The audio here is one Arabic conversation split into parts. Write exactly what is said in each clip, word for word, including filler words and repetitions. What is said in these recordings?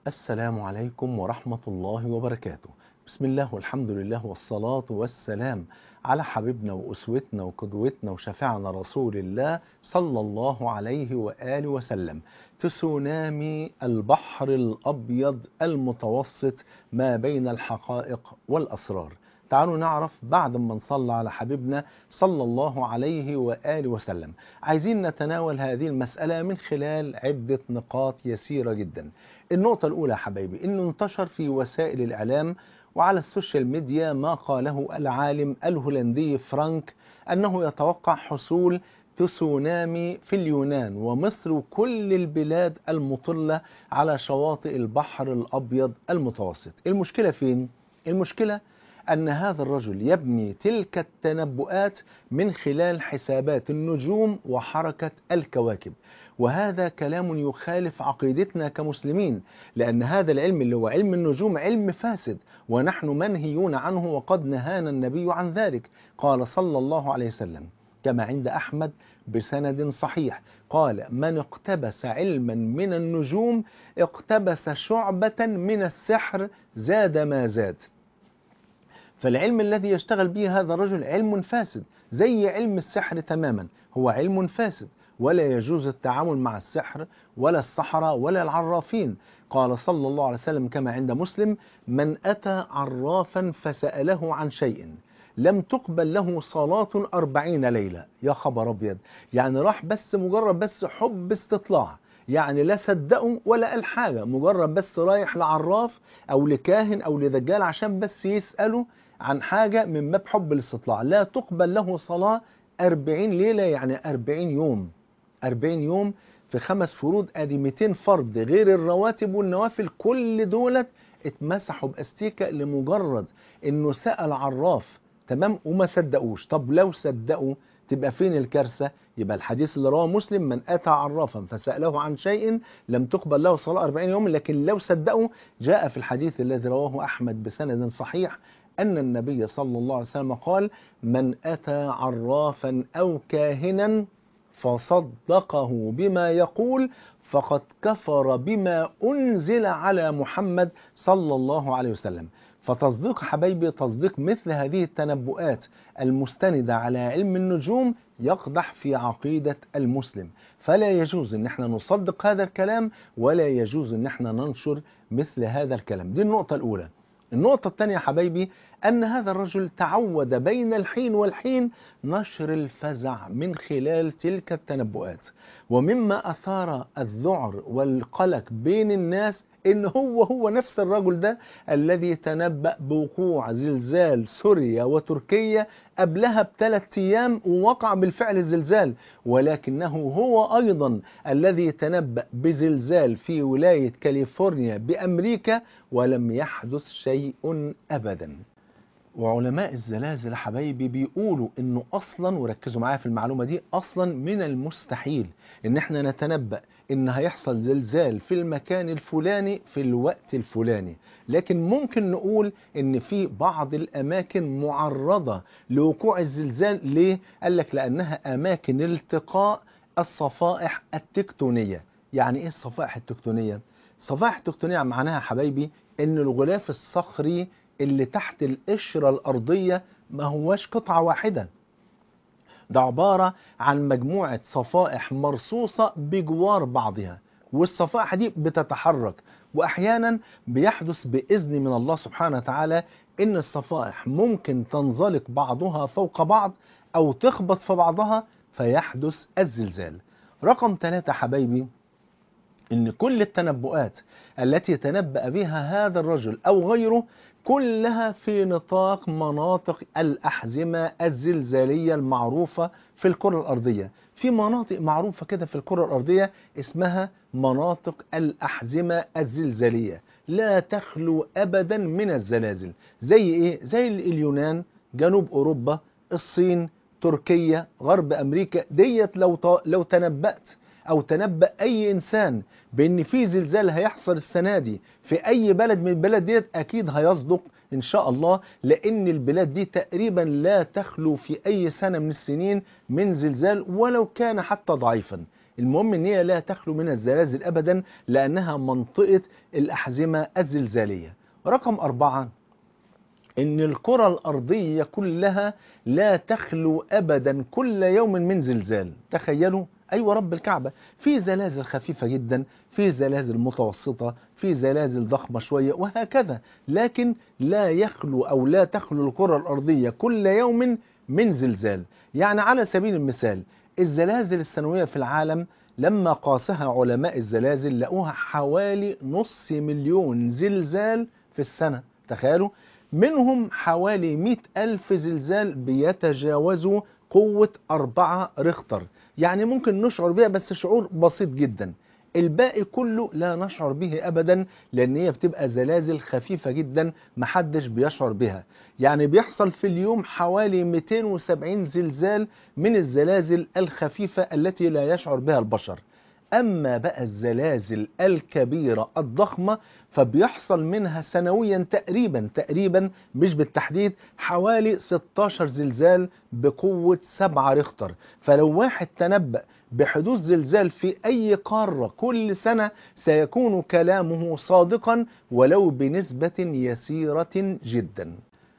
السلام عليكم ورحمة الله وبركاته. بسم الله والحمد لله والصلاة والسلام على حبيبنا وأسوتنا وقدوتنا وشفيعنا رسول الله صلى الله عليه وآله وسلم. تسونامي البحر الأبيض المتوسط ما بين الحقائق والأسرار. تعالوا نعرف بعد ما نصلى على حبيبنا صلى الله عليه وآله وسلم. عايزين نتناول هذه المسألة من خلال عدة نقاط يسيرة جدا. النقطة الأولى يا حبايبي إنه انتشر في وسائل الإعلام وعلى السوشيال ميديا ما قاله العالم الهولندي فرانك أنه يتوقع حصول تسونامي في اليونان ومصر وكل البلاد المطلة على شواطئ البحر الأبيض المتوسط. المشكلة فين؟ المشكلة أن هذا الرجل يبني تلك التنبؤات من خلال حسابات النجوم وحركة الكواكب، وهذا كلام يخالف عقيدتنا كمسلمين، لأن هذا العلم اللي هو علم النجوم علم فاسد ونحن منهيون عنه، وقد نهانا النبي عن ذلك. قال صلى الله عليه وسلم كما عند أحمد بسند صحيح، قال: من اقتبس علما من النجوم اقتبس شعبة من السحر زاد ما زاد. فالعلم الذي يشتغل به هذا الرجل علم فاسد زي علم السحر تماما، هو علم فاسد ولا يجوز التعامل مع السحر ولا السحرة ولا العرافين. قال صلى الله عليه وسلم كما عند مسلم: من أتى عرافا فسأله عن شيء لم تقبل له صلاة أربعين ليلة. يا خبر أبيض، يعني راح بس مجرد بس حب استطلاع، يعني لا صدقوا ولا قال حاجة، مجرد بس رايح لعراف أو لكاهن أو لدجال عشان بس يسأله عن حاجة من باب حب الاستطلاع. لا تقبل له صلاة أربعين ليلة، يعني أربعين يوم. أربعين يوم في خمس فروض، ادي مئتين فرض غير الرواتب والنوافل، كل دولت اتمسحوا باستيكة لمجرد انه سأل عراف، تمام، وما صدقوش. طب لو صدقوا تبقى فين الكارثة؟ يبقى الحديث اللي رواه مسلم: من أتى عرافا فسأله عن شيء لم تقبل له صلاة أربعين يوم. لكن لو صدقوا جاء في الحديث الذي رواه أحمد بسند صحيح أن النبي صلى الله عليه وسلم قال: من أتى عرافا أو كاهنا فصدقه بما يقول فقد كفر بما أنزل على محمد صلى الله عليه وسلم. فتصديق حبايبي، تصديق مثل هذه التنبؤات المستندة على علم النجوم يقدح في عقيدة المسلم، فلا يجوز ان احنا نصدق هذا الكلام ولا يجوز ان احنا ننشر مثل هذا الكلام. دي النقطة الأولى. النقطة الثانية حبايبي أن هذا الرجل تعود بين الحين والحين نشر الفزع من خلال تلك التنبؤات، ومما أثار الذعر والقلق بين الناس إن هو هو نفس الرجل ده الذي تنبأ بوقوع زلزال سوريا وتركيا قبلها بثلاث أيام ووقع بالفعل الزلزال، ولكنه هو أيضا الذي تنبأ بزلزال في ولاية كاليفورنيا بأمريكا ولم يحدث شيء أبدا. وعلماء الزلازل حبايبي بيقولوا انه اصلا، وركزوا معايا في المعلومة دي، اصلا من المستحيل ان احنا نتنبأ ان هيحصل زلزال في المكان الفلاني في الوقت الفلاني، لكن ممكن نقول ان في بعض الاماكن معرضة لوقوع الزلزال. ليه؟ قال لك لانها اماكن التقاء الصفائح التكتونية. يعني ايه الصفائح التكتونية؟ الصفائح التكتونية معناها حبايبي ان الغلاف الصخري اللي تحت القشرة الأرضية ما هوش قطعة واحدة، ده عبارة عن مجموعة صفائح مرصوصة بجوار بعضها، والصفائح دي بتتحرك، وأحيانا بيحدث بإذن من الله سبحانه وتعالى إن الصفائح ممكن تنزلق بعضها فوق بعض أو تخبط في بعضها فيحدث الزلزال. رقم ثلاثة حبايبي، إن كل التنبؤات التي تنبأ بها هذا الرجل أو غيره كلها في نطاق مناطق الأحزمة الزلزالية المعروفة في الكرة الأرضية. في مناطق معروفة كده في الكرة الأرضية اسمها مناطق الأحزمة الزلزالية، لا تخلو أبدا من الزلازل. زي إيه؟ زي اليونان، جنوب أوروبا، الصين، تركيا، غرب أمريكا. ديت لو لو تنبأت أو تنبأ أي إنسان بأن في زلزال هيحصل السنة دي في أي بلد من البلاد ديت أكيد هيصدق إن شاء الله، لأن البلاد دي تقريبا لا تخلو في أي سنة من السنين من زلزال ولو كان حتى ضعيفا. المهم ان هي لا تخلو من الزلازل ابدا، لانها منطقة الاحزمة الزلزالية. رقم اربعة، ان الكرة الارضية كلها لا تخلو ابدا كل يوم من زلزال. تخيلوا، ايوه رب الكعبة، في زلازل خفيفة جدا، في زلازل متوسطة، في زلازل ضخمة شوية، وهكذا. لكن لا يخلو او لا تخلو الكرة الارضية كل يوم من زلزال. يعني على سبيل المثال، الزلازل السنوية في العالم لما قاسها علماء الزلازل لقوها حوالي نص مليون زلزال في السنة. تخيلوا، منهم حوالي مئة ألف زلزال بيتجاوزوا قوة أربعة ريختر، يعني ممكن نشعر بها بس شعور بسيط جدا. الباقي كله لا نشعر به أبدا، لأن هي بتبقى زلازل خفيفة جدا محدش بيشعر بها. يعني بيحصل في اليوم حوالي مئتين وسبعين زلزال من الزلازل الخفيفة التي لا يشعر بها البشر. أما بقى الزلازل الكبيرة الضخمة فبيحصل منها سنويا تقريبا تقريبا مش بالتحديد حوالي ستاشر زلزال بقوة سبعة ريختر. فلو واحد تنبأ بحدوث زلزال في أي قارة كل سنة سيكون كلامه صادقا ولو بنسبة يسيرة جدا.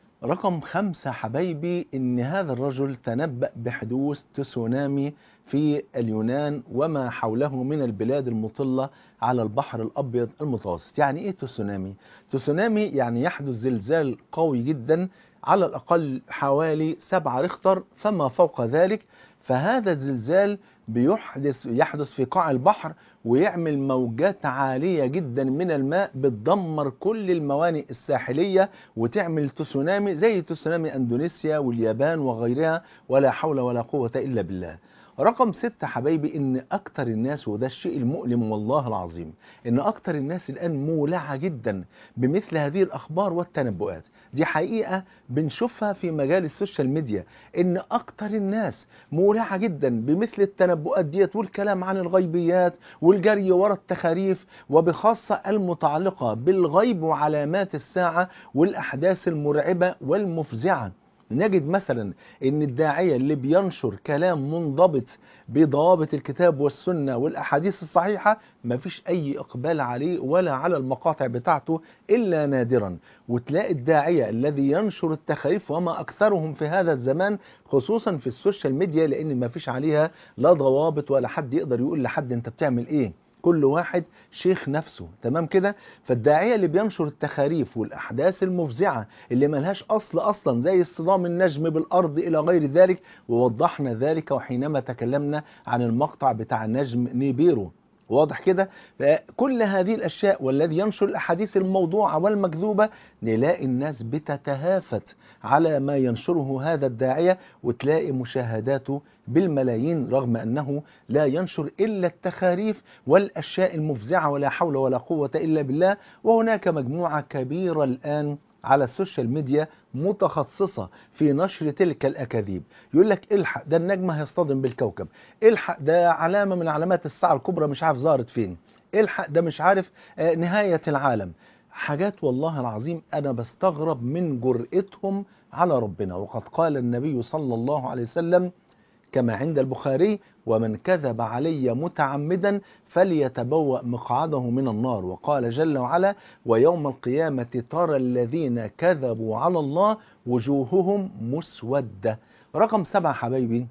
رقم خمسة حبايبي، إن هذا الرجل تنبأ بحدوث تسونامي في اليونان وما حوله من البلاد المطلة على البحر الأبيض المتوسط. يعني إيه تسونامي؟ تسونامي يعني يحدث زلزال قوي جدا على الأقل حوالي سبعة ريختر فما فوق ذلك. فهذا الزلزال بيحدث يحدث في قاع البحر ويعمل موجات عالية جدا من الماء بتدمر كل الموانئ الساحلية وتعمل تسونامي زي تسونامي اندونيسيا واليابان وغيرها، ولا حول ولا قوة الا بالله. رقم ستة حبايبي، ان اكتر الناس، وده الشيء المؤلم والله العظيم، ان اكتر الناس الان مولعة جدا بمثل هذه الاخبار والتنبؤات. دي حقيقة بنشوفها في مجال السوشيال ميديا، ان اكتر الناس مولعة جدا بمثل التنبؤات ديت والكلام عن الغيبيات والجري ورا التخاريف، وبخاصة المتعلقة بالغيب وعلامات الساعة والأحداث المرعبة والمفزعة. نجد مثلا ان الداعية اللي بينشر كلام منضبط بضوابط الكتاب والسنة والأحاديث الصحيحة مفيش أي إقبال عليه ولا على المقاطع بتاعته إلا نادرا. وتلاقي الداعية الذي ينشر التخاريف وما أكثرهم في هذا الزمان خصوصا في السوشيال ميديا، لأن مفيش عليها لا ضوابط ولا حد يقدر يقول لحد أنت بتعمل إيه، كل واحد شيخ نفسه، تمام كده. فالداعية اللي بينشر التخاريف والأحداث المفزعة اللي ملهاش أصل أصلا زي اصطدام النجم بالأرض إلى غير ذلك، ووضحنا ذلك وحينما تكلمنا عن المقطع بتاع نجم نيبيرو، واضح كده. كل هذه الأشياء والذي ينشر الأحاديث الموضوعة والمكذوبة نلاقي الناس بتتهافت على ما ينشره هذا الداعية، وتلاقي مشاهداته بالملايين رغم أنه لا ينشر إلا التخاريف والأشياء المفزعة ولا حول ولا قوة إلا بالله. وهناك مجموعة كبيرة الآن على السوشيال ميديا متخصصة في نشر تلك الأكاذيب. يقول لك الحق ده النجم هيصطدم بالكوكب، الحق ده علامة من علامات الساعة الكبرى مش عارف ظهرت فين، الحق ده مش عارف نهاية العالم. حاجات والله العظيم أنا بستغرب من جرأتهم على ربنا. وقد قال النبي صلى الله عليه وسلم كما عند البخاري: ومن كذب علي متعمدا فليتبوأ مقعده من النار. وقال جل وعلا: ويوم القيامة ترى الذين كذبوا على الله وجوههم مسودة. رقم سبعة حبايبي،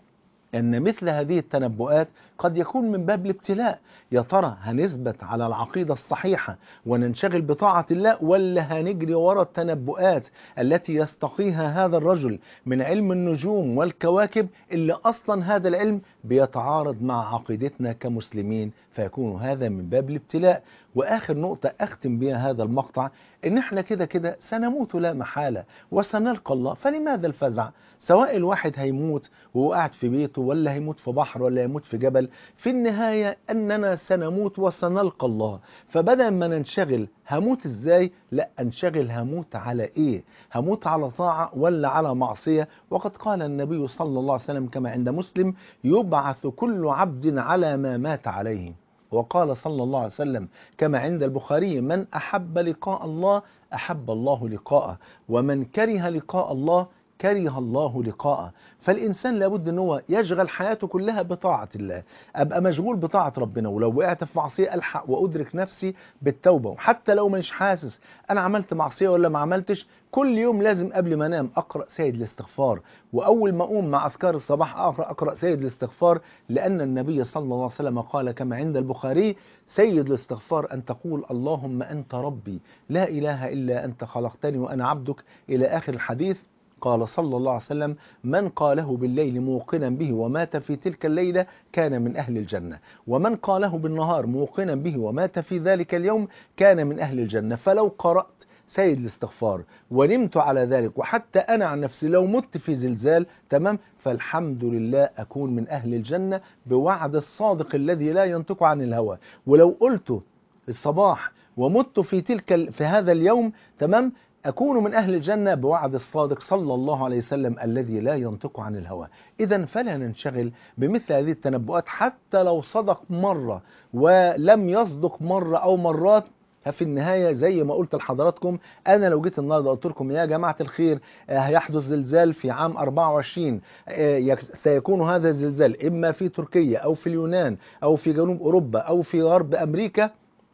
أن مثل هذه التنبؤات قد يكون من باب الابتلاء. يا ترى هنثبت على العقيدة الصحيحة وننشغل بطاعة الله، ولا هنجري وراء التنبؤات التي يستقيها هذا الرجل من علم النجوم والكواكب اللي أصلا هذا العلم بيتعارض مع عقيدتنا كمسلمين، فيكون هذا من باب الابتلاء. وآخر نقطة أختم بها هذا المقطع، إن إحنا كده كده سنموت لا محالة وسنلقى الله، فلماذا الفزع؟ سواء الواحد هيموت وهو قاعد في بيته ولا هيموت في بحر ولا هيموت في جبل، في النهاية أننا سنموت وسنلقى الله. فبدل ما ننشغل هموت إزاي، لا انشغل هموت على إيه، هموت على طاعة ولا على معصية. وقد قال النبي صلى الله عليه وسلم كما عند مسلم: يبعث كل عبد على ما مات عليه. وقال صلى الله عليه وسلم كما عند البخاري: من أحب لقاء الله أحب الله لقاءه، ومن كره لقاء الله كره الله لقاءه. فالإنسان لابد أن هو يشغل حياته كلها بطاعة الله، أبقى مشغول بطاعة ربنا، ولو وقعت في معصية ألحق وأدرك نفسي بالتوبة، وحتى لو مش حاسس أنا عملت معصية ولا ما عملتش، كل يوم لازم قبل ما انام اقرا سيد الاستغفار، واول ما اقوم مع اذكار الصباح اقرا اقرا سيد الاستغفار، لان النبي صلى الله عليه وسلم قال كما عند البخاري: سيد الاستغفار ان تقول اللهم انت ربي لا اله الا انت خلقتني وانا عبدك، الى اخر الحديث. قال صلى الله عليه وسلم: من قاله بالليل موقنا به ومات في تلك الليلة كان من أهل الجنة، ومن قاله بالنهار موقنا به ومات في ذلك اليوم كان من أهل الجنة. فلو قرأت سيد الاستغفار ونمت على ذلك، وحتى أنا عن نفسي لو مت في زلزال تمام، فالحمد لله أكون من أهل الجنة بوعد الصادق الذي لا ينطق عن الهوى. ولو قلت الصباح ومت في تلك في هذا اليوم تمام، أكون من أهل الجنة بوعد الصادق صلى الله عليه وسلم الذي لا ينطق عن الهوى. إذا فلا ننشغل بمثل هذه التنبؤات، حتى لو صدق مرة ولم يصدق مرة أو مرات، ففي النهاية زي ما قلت لحضراتكم، أنا لو جيت النهاردة قلت لكم يا جماعة الخير هيحدث زلزال في عام أربعة وعشرين، سيكون هذا الزلزال إما في تركيا أو في اليونان أو في جنوب أوروبا أو في غرب أمريكا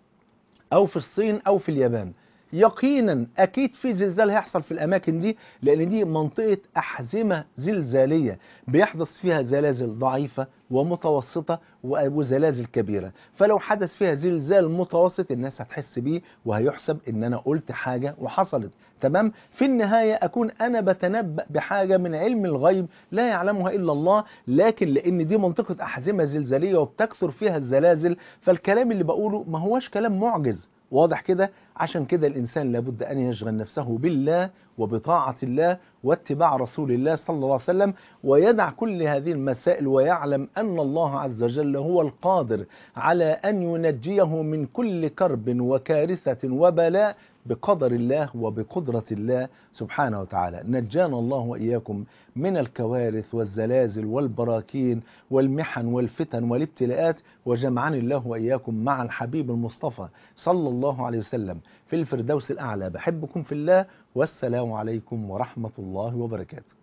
أو في الصين أو في اليابان، يقينا أكيد في زلزال هيحصل في الأماكن دي، لأن دي منطقة أحزمة زلزالية بيحدث فيها زلازل ضعيفة ومتوسطة وزلازل كبيرة. فلو حدث فيها زلزال متوسط الناس هتحس بيه وهيحسب إن أنا قلت حاجة وحصلت تمام. في النهاية أكون أنا بتنبأ بحاجة من علم الغيب لا يعلمها إلا الله، لكن لأن دي منطقة أحزمة زلزالية وبتكثر فيها الزلازل، فالكلام اللي بقوله ما هوش كلام معجز، واضح كده؟ عشان كده الإنسان لابد أن يشغل نفسه بالله وبطاعة الله واتباع رسول الله صلى الله عليه وسلم، ويدع كل هذه المسائل، ويعلم أن الله عز وجل هو القادر على أن ينجيه من كل كرب وكارثة وبلاء بقدر الله وبقدرة الله سبحانه وتعالى. نجانا الله وإياكم من الكوارث والزلازل والبراكين والمحن والفتن والابتلاءات، وجمعني الله وإياكم مع الحبيب المصطفى صلى الله عليه وسلم في الفردوس الأعلى. بحبكم في الله، والسلام عليكم ورحمة الله وبركاته.